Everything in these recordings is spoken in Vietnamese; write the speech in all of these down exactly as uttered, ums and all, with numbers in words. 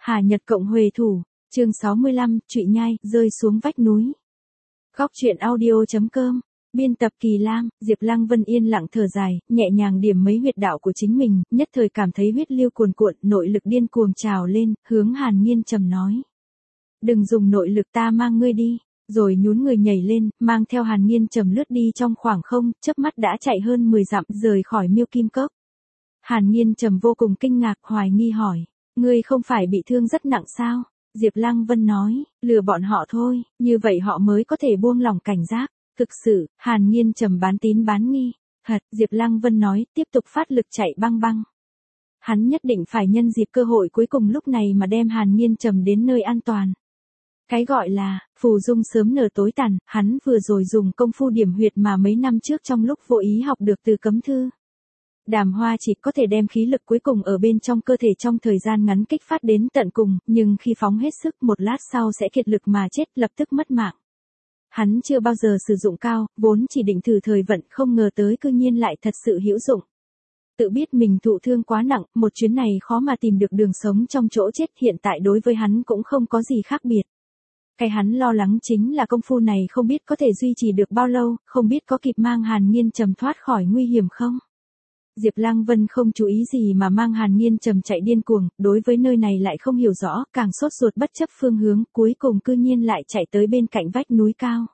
Hà Nhật Cộng Huệ Thủ, chương sáu mươi lăm, Trụy Nhai, rơi xuống vách núi. Góc truyện audio chấm com, biên tập Kỳ Lam. Diệp Lăng Vân yên lặng thở dài, nhẹ nhàng điểm mấy huyệt đạo của chính mình, nhất thời cảm thấy huyết lưu cuồn cuộn, nội lực điên cuồng trào lên, hướng Hàn Nghiên Trầm nói. Đừng dùng nội lực, ta mang ngươi đi. Rồi nhún người nhảy lên, mang theo Hàn Nghiên Trầm lướt đi trong khoảng không, chớp mắt đã chạy hơn mười dặm, rời khỏi Miêu Kim Cốc. Hàn Nghiên Trầm vô cùng kinh ngạc, hoài nghi hỏi, ngươi không phải bị thương rất nặng sao? Diệp Lăng Vân nói, lừa bọn họ thôi, như vậy họ mới có thể buông lỏng cảnh giác. Thực sự, Hàn Nghiên Trầm bán tín bán nghi. Thật, Diệp Lăng Vân nói, tiếp tục phát lực chạy băng băng. Hắn nhất định phải nhân dịp cơ hội cuối cùng lúc này mà đem Hàn Nghiên Trầm đến nơi an toàn. Cái gọi là, phù dung sớm nở tối tàn, hắn vừa rồi dùng công phu điểm huyệt mà mấy năm trước trong lúc vô ý học được từ cấm thư. Đàm hoa chỉ có thể đem khí lực cuối cùng ở bên trong cơ thể trong thời gian ngắn kích phát đến tận cùng, nhưng khi phóng hết sức một lát sau sẽ kiệt lực mà chết, lập tức mất mạng. Hắn chưa bao giờ sử dụng cao, vốn chỉ định thử thời vận, không ngờ tới cư nhiên lại thật sự hữu dụng. Tự biết mình thụ thương quá nặng, một chuyến này khó mà tìm được đường sống trong chỗ chết, hiện tại đối với hắn cũng không có gì khác biệt. Cái hắn lo lắng chính là công phu này không biết có thể duy trì được bao lâu, không biết có kịp mang Hàn Nghiên Trầm thoát khỏi nguy hiểm không. Diệp Lăng Vân không chú ý gì mà mang Hàn Nghiên Trầm chạy điên cuồng, đối với nơi này lại không hiểu rõ, càng sốt ruột bất chấp phương hướng, cuối cùng cư nhiên lại chạy tới bên cạnh vách núi cao.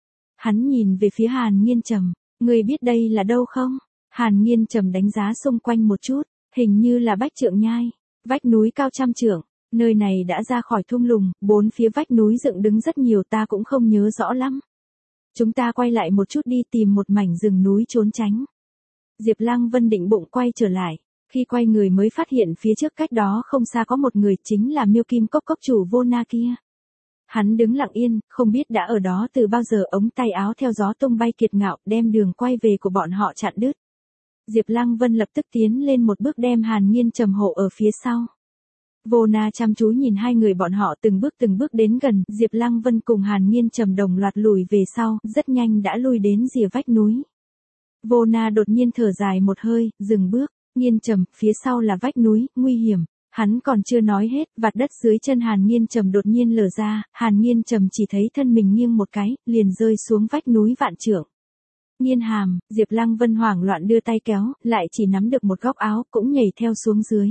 Hắn nhìn về phía Hàn Nghiên Trầm, ngươi biết đây là đâu không? Hàn Nghiên Trầm đánh giá xung quanh một chút, hình như là Bách Trượng Nhai, vách núi cao trăm trượng, nơi này đã ra khỏi thung lũng, bốn phía vách núi dựng đứng rất nhiều, ta cũng không nhớ rõ lắm. Chúng ta quay lại một chút đi, tìm một mảnh rừng núi trốn tránh. Diệp Lăng Vân định bụng quay trở lại, khi quay người mới phát hiện phía trước cách đó không xa có một người, chính là Miêu Kim Cốc cốc chủ Vô Na kia. Hắn đứng lặng yên, không biết đã ở đó từ bao giờ, ống tay áo theo gió tung bay kiệt ngạo, đem đường quay về của bọn họ chặn đứt. Diệp Lăng Vân lập tức tiến lên một bước đem Hàn Nghiên Trầm hộ ở phía sau. Vô Na chăm chú nhìn hai người bọn họ từng bước từng bước đến gần, Diệp Lăng Vân cùng Hàn Nghiên Trầm đồng loạt lùi về sau, rất nhanh đã lui đến rìa vách núi. Vô Na đột nhiên thở dài một hơi, dừng bước, Nghiên Trầm, phía sau là vách núi, nguy hiểm. Hắn còn chưa nói hết, vạt đất dưới chân Hàn Nghiên Trầm đột nhiên lở ra, Hàn Nghiên Trầm chỉ thấy thân mình nghiêng một cái, liền rơi xuống vách núi vạn trượng. Nghiên Hàm, Diệp Lăng Vân hoảng loạn đưa tay kéo, lại chỉ nắm được một góc áo, cũng nhảy theo xuống dưới.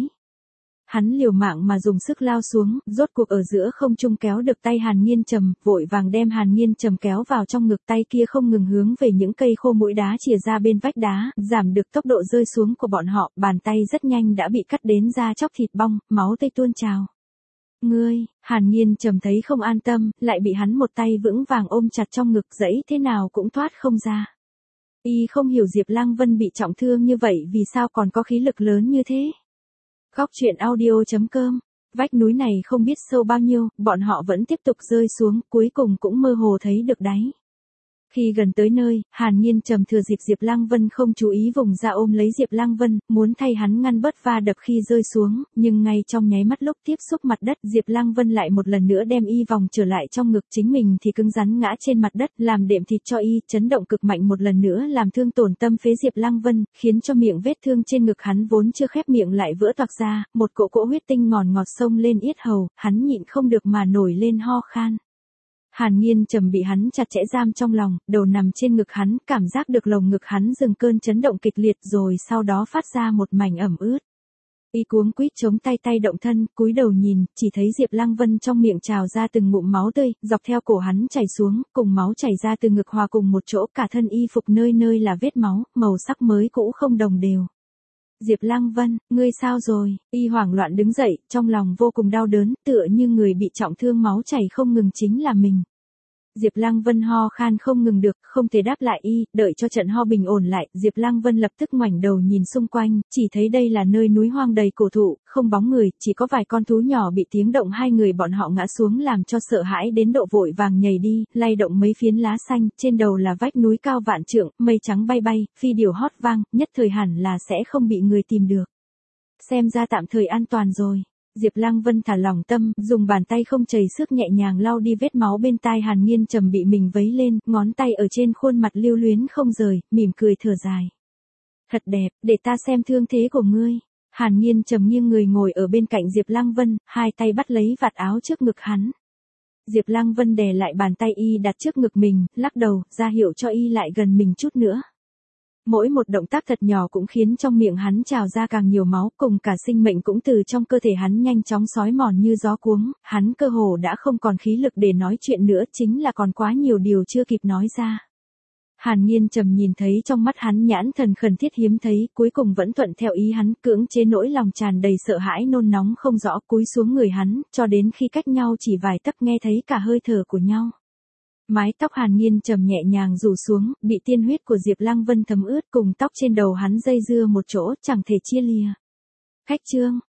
Hắn liều mạng mà dùng sức lao xuống, rốt cuộc ở giữa không trung kéo được tay Hàn Nghiên Trầm, vội vàng đem Hàn Nghiên Trầm kéo vào trong ngực, tay kia không ngừng hướng về những cây khô mũi đá chìa ra bên vách đá, giảm được tốc độ rơi xuống của bọn họ, bàn tay rất nhanh đã bị cắt đến da chóc thịt bong, máu tươi tuôn trào. Ngươi, Hàn Nghiên Trầm thấy không an tâm, lại bị hắn một tay vững vàng ôm chặt trong ngực, dẫy thế nào cũng thoát không ra. Y không hiểu Diệp Lăng Vân bị trọng thương như vậy vì sao còn có khí lực lớn như thế. Góc truyện audio chấm com, vách núi này không biết sâu bao nhiêu, bọn họ vẫn tiếp tục rơi xuống, cuối cùng cũng mơ hồ thấy được đáy. Khi gần tới nơi, Hàn Nghiên Trầm thừa dịp Diệp Lăng Vân không chú ý vùng ra ôm lấy Diệp Lăng Vân, muốn thay hắn ngăn bớt va đập khi rơi xuống, nhưng ngay trong nháy mắt lúc tiếp xúc mặt đất, Diệp Lăng Vân lại một lần nữa đem y vòng trở lại trong ngực, chính mình thì cứng rắn ngã trên mặt đất, làm đệm thịt cho y, chấn động cực mạnh một lần nữa làm thương tổn tâm phế Diệp Lăng Vân, khiến cho miệng vết thương trên ngực hắn vốn chưa khép miệng lại vỡ toạc ra, một cỗ cỗ huyết tinh ngòn ngọt xông lên yết hầu, hắn nhịn không được mà nổi lên ho khan. Hàn Nghiên Trầm bị hắn chặt chẽ giam trong lòng, đầu nằm trên ngực hắn, cảm giác được lồng ngực hắn dừng cơn chấn động kịch liệt rồi sau đó phát ra một mảnh ẩm ướt. Y cuống quýt chống tay tay động thân, cúi đầu nhìn, chỉ thấy Diệp Lăng Vân trong miệng trào ra từng ngụm máu tươi, dọc theo cổ hắn chảy xuống, cùng máu chảy ra từ ngực hòa cùng một chỗ, cả thân y phục nơi nơi là vết máu, màu sắc mới cũ không đồng đều. Diệp Lăng Vân, ngươi sao rồi? Y hoảng loạn đứng dậy, trong lòng vô cùng đau đớn, tựa như người bị trọng thương máu chảy không ngừng chính là mình. Diệp Lăng Vân ho khan không ngừng được, không thể đáp lại y, đợi cho trận ho bình ổn lại, Diệp Lăng Vân lập tức ngoảnh đầu nhìn xung quanh, chỉ thấy đây là nơi núi hoang đầy cổ thụ, không bóng người, chỉ có vài con thú nhỏ bị tiếng động hai người bọn họ ngã xuống làm cho sợ hãi đến độ vội vàng nhảy đi, lay động mấy phiến lá xanh, trên đầu là vách núi cao vạn trượng, mây trắng bay bay, phi điểu hót vang, nhất thời hẳn là sẽ không bị người tìm được. Xem ra tạm thời an toàn rồi. Diệp Lăng Vân thả lỏng tâm, dùng bàn tay không chảy xước nhẹ nhàng lau đi vết máu bên tai Hàn Nghiên Trầm bị mình vấy lên, ngón tay ở trên khuôn mặt lưu luyến không rời, mỉm cười thở dài. Thật đẹp, để ta xem thương thế của ngươi. Hàn Nhiên trầm nghiêng người ngồi ở bên cạnh Diệp Lăng Vân, hai tay bắt lấy vạt áo trước ngực hắn. Diệp Lăng Vân đè lại bàn tay y đặt trước ngực mình, lắc đầu, ra hiệu cho y lại gần mình chút nữa. Mỗi một động tác thật nhỏ cũng khiến trong miệng hắn trào ra càng nhiều máu, cùng cả sinh mệnh cũng từ trong cơ thể hắn nhanh chóng xói mòn như gió cuống, hắn cơ hồ đã không còn khí lực để nói chuyện nữa, chính là còn quá nhiều điều chưa kịp nói ra. Hàn Nhiên trầm nhìn thấy trong mắt hắn nhãn thần khẩn thiết hiếm thấy, cuối cùng vẫn thuận theo ý hắn, cưỡng chế nỗi lòng tràn đầy sợ hãi nôn nóng không rõ cúi xuống người hắn, cho đến khi cách nhau chỉ vài tấc nghe thấy cả hơi thở của nhau. Mái tóc Hàn Nhiên trầm nhẹ nhàng rủ xuống, bị tiên huyết của Diệp Lăng Vân thấm ướt, cùng tóc trên đầu hắn dây dưa một chỗ, chẳng thể chia lìa. Khách trương,